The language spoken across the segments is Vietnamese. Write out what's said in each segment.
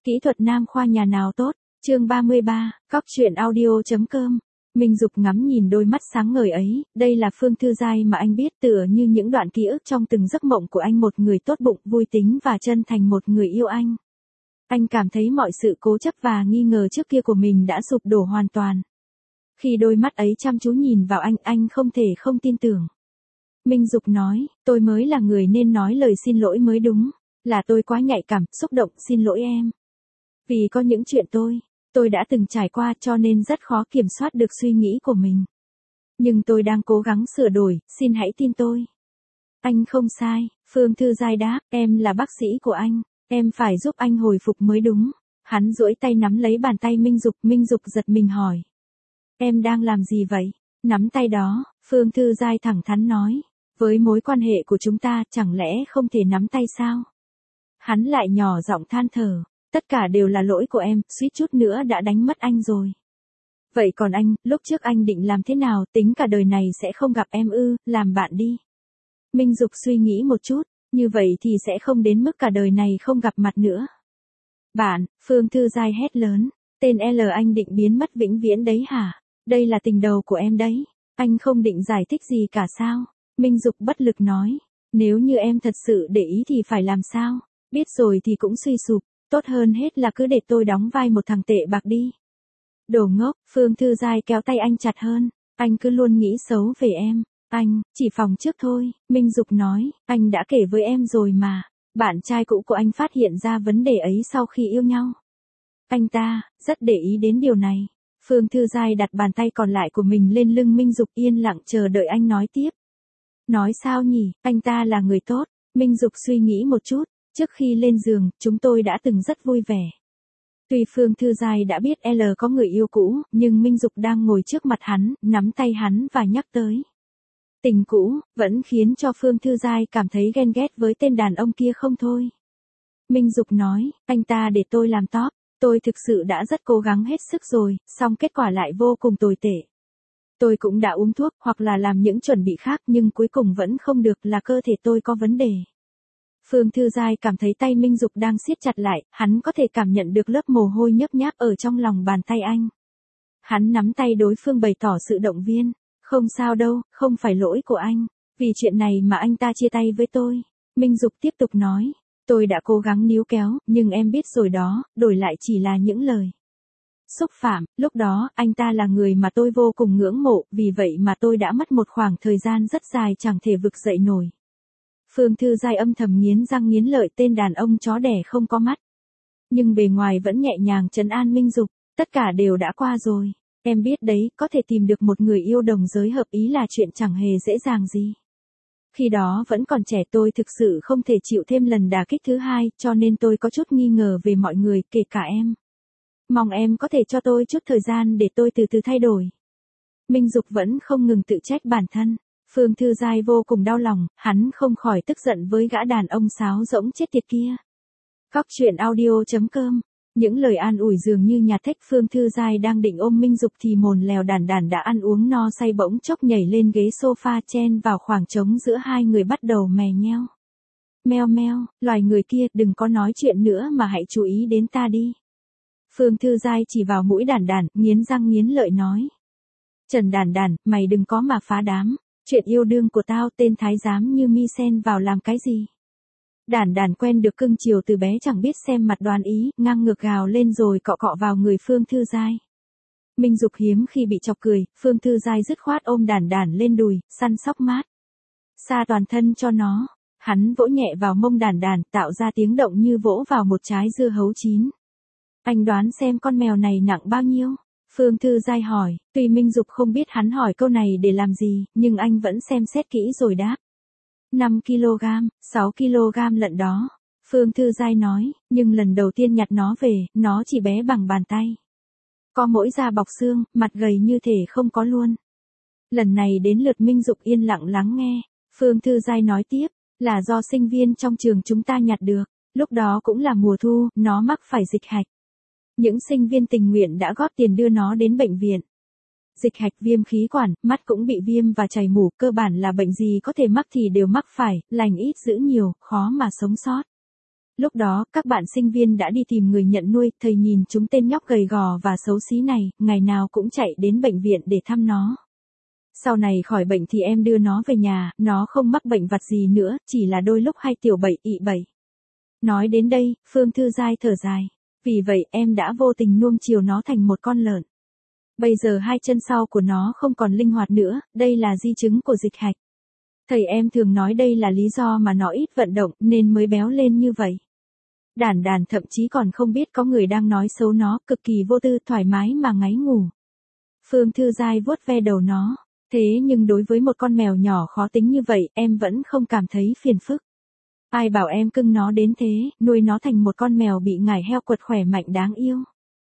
Kỹ thuật nam khoa nhà nào tốt? Chương 33, Cóc truyện audio.com. Minh Dục ngắm nhìn đôi mắt sáng ngời ấy, đây là Phương Thư Giai mà anh biết, tựa như những đoạn ký ức trong từng giấc mộng của anh, một người tốt bụng, vui tính và chân thành, một người yêu anh. Anh cảm thấy mọi sự cố chấp và nghi ngờ trước kia của mình đã sụp đổ hoàn toàn. Khi đôi mắt ấy chăm chú nhìn vào anh không thể không tin tưởng. Minh Dục nói, tôi mới là người nên nói lời xin lỗi mới đúng, là tôi quá nhạy cảm, xúc động, xin lỗi em. Vì có những chuyện tôi đã từng trải qua cho nên rất khó kiểm soát được suy nghĩ của mình. Nhưng tôi đang cố gắng sửa đổi, xin hãy tin tôi. Anh không sai, Phương Thư Giai đáp, em là bác sĩ của anh, em phải giúp anh hồi phục mới đúng. Hắn duỗi tay nắm lấy bàn tay Minh Dục giật mình hỏi. Em đang làm gì vậy? Nắm tay đó, Phương Thư Giai thẳng thắn nói, với mối quan hệ của chúng ta chẳng lẽ không thể nắm tay sao? Hắn lại nhỏ giọng than thở. Tất cả đều là lỗi của em, suýt chút nữa đã đánh mất anh rồi. Vậy còn anh, lúc trước anh định làm thế nào, tính cả đời này sẽ không gặp em ư, làm bạn đi. Minh Dục suy nghĩ một chút, như vậy thì sẽ không đến mức cả đời này không gặp mặt nữa. Bạn, Phương Thư Giai hét lớn, tên L anh định biến mất vĩnh viễn đấy hả? Đây là tình đầu của em đấy, anh không định giải thích gì cả sao? Minh Dục bất lực nói, nếu như em thật sự để ý thì phải làm sao? Biết rồi thì cũng suy sụp. Tốt hơn hết là cứ để tôi đóng vai một thằng tệ bạc đi. Đồ ngốc, Phương Thư Giai kéo tay anh chặt hơn. Anh cứ luôn nghĩ xấu về em. Anh, chỉ phòng trước thôi, Minh Dục nói, anh đã kể với em rồi mà. Bạn trai cũ của anh phát hiện ra vấn đề ấy sau khi yêu nhau. Anh ta, rất để ý đến điều này. Phương Thư Giai đặt bàn tay còn lại của mình lên lưng Minh Dục yên lặng chờ đợi anh nói tiếp. Nói sao nhỉ, anh ta là người tốt. Minh Dục suy nghĩ một chút. Trước khi lên giường, chúng tôi đã từng rất vui vẻ. Tuy Phương Thư Giai đã biết L có người yêu cũ, nhưng Minh Dục đang ngồi trước mặt hắn, nắm tay hắn và nhắc tới. Tình cũ, vẫn khiến cho Phương Thư Giai cảm thấy ghen ghét với tên đàn ông kia không thôi. Minh Dục nói, anh ta để tôi làm top, tôi thực sự đã rất cố gắng hết sức rồi, song kết quả lại vô cùng tồi tệ. Tôi cũng đã uống thuốc hoặc là làm những chuẩn bị khác nhưng cuối cùng vẫn không được, là cơ thể tôi có vấn đề. Phương Thư Giai cảm thấy tay Minh Dục đang siết chặt lại, hắn có thể cảm nhận được lớp mồ hôi nhấp nháp ở trong lòng bàn tay anh. Hắn nắm tay đối phương bày tỏ sự động viên, không sao đâu, không phải lỗi của anh, vì chuyện này mà anh ta chia tay với tôi. Minh Dục tiếp tục nói, tôi đã cố gắng níu kéo, nhưng em biết rồi đó, đổi lại chỉ là những lời xúc phạm, lúc đó, anh ta là người mà tôi vô cùng ngưỡng mộ, vì vậy mà tôi đã mất một khoảng thời gian rất dài chẳng thể vực dậy nổi. Phương Thư Giai âm thầm nghiến răng nghiến lợi, tên đàn ông chó đẻ không có mắt. Nhưng bề ngoài vẫn nhẹ nhàng trấn an Minh Dục, tất cả đều đã qua rồi. Em biết đấy, có thể tìm được một người yêu đồng giới hợp ý là chuyện chẳng hề dễ dàng gì. Khi đó vẫn còn trẻ, tôi thực sự không thể chịu thêm lần đả kích thứ hai, cho nên tôi có chút nghi ngờ về mọi người, kể cả em. Mong em có thể cho tôi chút thời gian để tôi từ từ thay đổi. Minh Dục vẫn không ngừng tự trách bản thân. Phương Thư Giai vô cùng đau lòng, hắn không khỏi tức giận với gã đàn ông sáo rỗng chết tiệt kia. Cóc truyện audio.com. Những lời an ủi dường như nhạt thách. Phương Thư Giai đang định ôm Minh Dục thì mồn lèo đàn đã ăn uống no say bỗng chốc nhảy lên ghế sofa chen vào khoảng trống giữa hai người bắt đầu mè nheo. Meo meo, loài người kia, đừng có nói chuyện nữa mà hãy chú ý đến ta đi. Phương Thư Giai chỉ vào mũi đàn, nghiến răng nghiến lợi nói. Trần đàn, mày đừng có mà phá đám. Chuyện yêu đương của tao, tên thái giám như mi xen vào làm cái gì? Đàn quen được cưng chiều từ bé chẳng biết xem mặt đoán ý, ngang ngược gào lên rồi cọ cọ vào người Phương Thư Giai. Minh Dục hiếm khi bị chọc cười, Phương Thư Giai dứt khoát ôm đàn lên đùi, săn sóc mát. Xa toàn thân cho nó, hắn vỗ nhẹ vào mông đàn, tạo ra tiếng động như vỗ vào một trái dưa hấu chín. Anh đoán xem con mèo này nặng bao nhiêu? Phương Thư Giai hỏi, tuy Minh Dục không biết hắn hỏi câu này để làm gì, nhưng anh vẫn xem xét kỹ rồi đáp. 5 kg, 6 kg lận đó. Phương Thư Giai nói, nhưng lần đầu tiên nhặt nó về, nó chỉ bé bằng bàn tay. Có mỗi da bọc xương, mặt gầy như thể không có luôn. Lần này đến lượt Minh Dục yên lặng lắng nghe. Phương Thư Giai nói tiếp, là do sinh viên trong trường chúng ta nhặt được. Lúc đó cũng là mùa thu, nó mắc phải dịch hạch. Những sinh viên tình nguyện đã góp tiền đưa nó đến bệnh viện. Dịch hạch, viêm khí quản, mắt cũng bị viêm và chảy mủ, cơ bản là bệnh gì có thể mắc thì đều mắc phải, lành ít giữ nhiều, khó mà sống sót. Lúc đó, các bạn sinh viên đã đi tìm người nhận nuôi, thầy nhìn chúng tên nhóc gầy gò và xấu xí này, ngày nào cũng chạy đến bệnh viện để thăm nó. Sau này khỏi bệnh thì em đưa nó về nhà, nó không mắc bệnh vặt gì nữa, chỉ là đôi lúc hay tiểu bậy ị bậy. Nói đến đây, Phương Thư Giai thở dài. Vì vậy em đã vô tình nuông chiều nó thành một con lợn. Bây giờ hai chân sau của nó không còn linh hoạt nữa, đây là di chứng của dịch hạch. Thầy em thường nói đây là lý do mà nó ít vận động nên mới béo lên như vậy. Đản Đản thậm chí còn không biết có người đang nói xấu nó, cực kỳ vô tư thoải mái mà ngáy ngủ. Phương Thư Giai vuốt ve đầu nó. Thế nhưng đối với một con mèo nhỏ khó tính như vậy, em vẫn không cảm thấy phiền phức. Ai bảo em cưng nó đến thế, nuôi nó thành một con mèo bị ngải heo quật khỏe mạnh đáng yêu.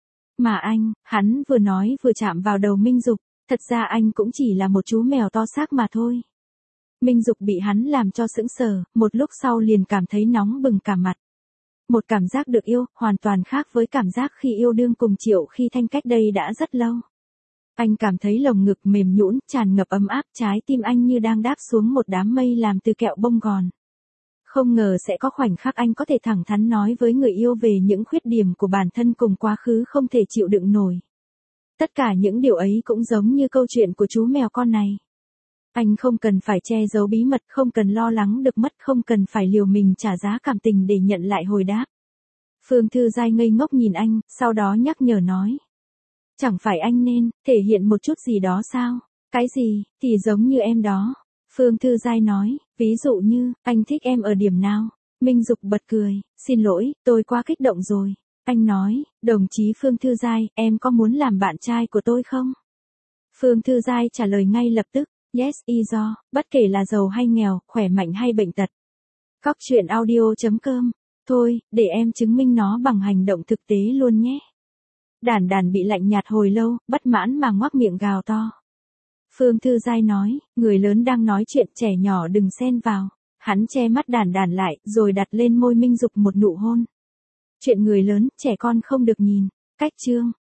Mà anh, hắn vừa nói vừa chạm vào đầu Minh Dục, thật ra anh cũng chỉ là một chú mèo to xác mà thôi. Minh Dục bị hắn làm cho sững sờ, một lúc sau liền cảm thấy nóng bừng cả mặt. Một cảm giác được yêu, hoàn toàn khác với cảm giác khi yêu đương cùng Triệu Khi Thanh cách đây đã rất lâu. Anh cảm thấy lồng ngực mềm nhũn, tràn ngập ấm áp, trái tim anh như đang đáp xuống một đám mây làm từ kẹo bông gòn. Không ngờ sẽ có khoảnh khắc anh có thể thẳng thắn nói với người yêu về những khuyết điểm của bản thân cùng quá khứ không thể chịu đựng nổi. Tất cả những điều ấy cũng giống như câu chuyện của chú mèo con này. Anh không cần phải che giấu bí mật, không cần lo lắng được mất, không cần phải liều mình trả giá cảm tình để nhận lại hồi đáp. Phương Thư Giai ngây ngốc nhìn anh, sau đó nhắc nhở nói. Chẳng phải anh nên thể hiện một chút gì đó sao? Cái gì, thì giống như em đó. Phương Thư Giai nói, ví dụ như, anh thích em ở điểm nào? Minh Dục bật cười, xin lỗi, tôi quá kích động rồi. Anh nói, đồng chí Phương Thư Giai, em có muốn làm bạn trai của tôi không? Phương Thư Giai trả lời ngay lập tức, yes, do, bất kể là giàu hay nghèo, khỏe mạnh hay bệnh tật. Cóc truyện audio.com. Thôi, để em chứng minh nó bằng hành động thực tế luôn nhé. Đản Đản bị lạnh nhạt hồi lâu, bất mãn mà ngoác miệng gào to. Phương Thư Giai nói, người lớn đang nói chuyện, trẻ nhỏ đừng xen vào. Hắn che mắt Đản Đản lại, rồi đặt lên môi Minh Dục một nụ hôn. Chuyện người lớn, trẻ con không được nhìn. Cách chương.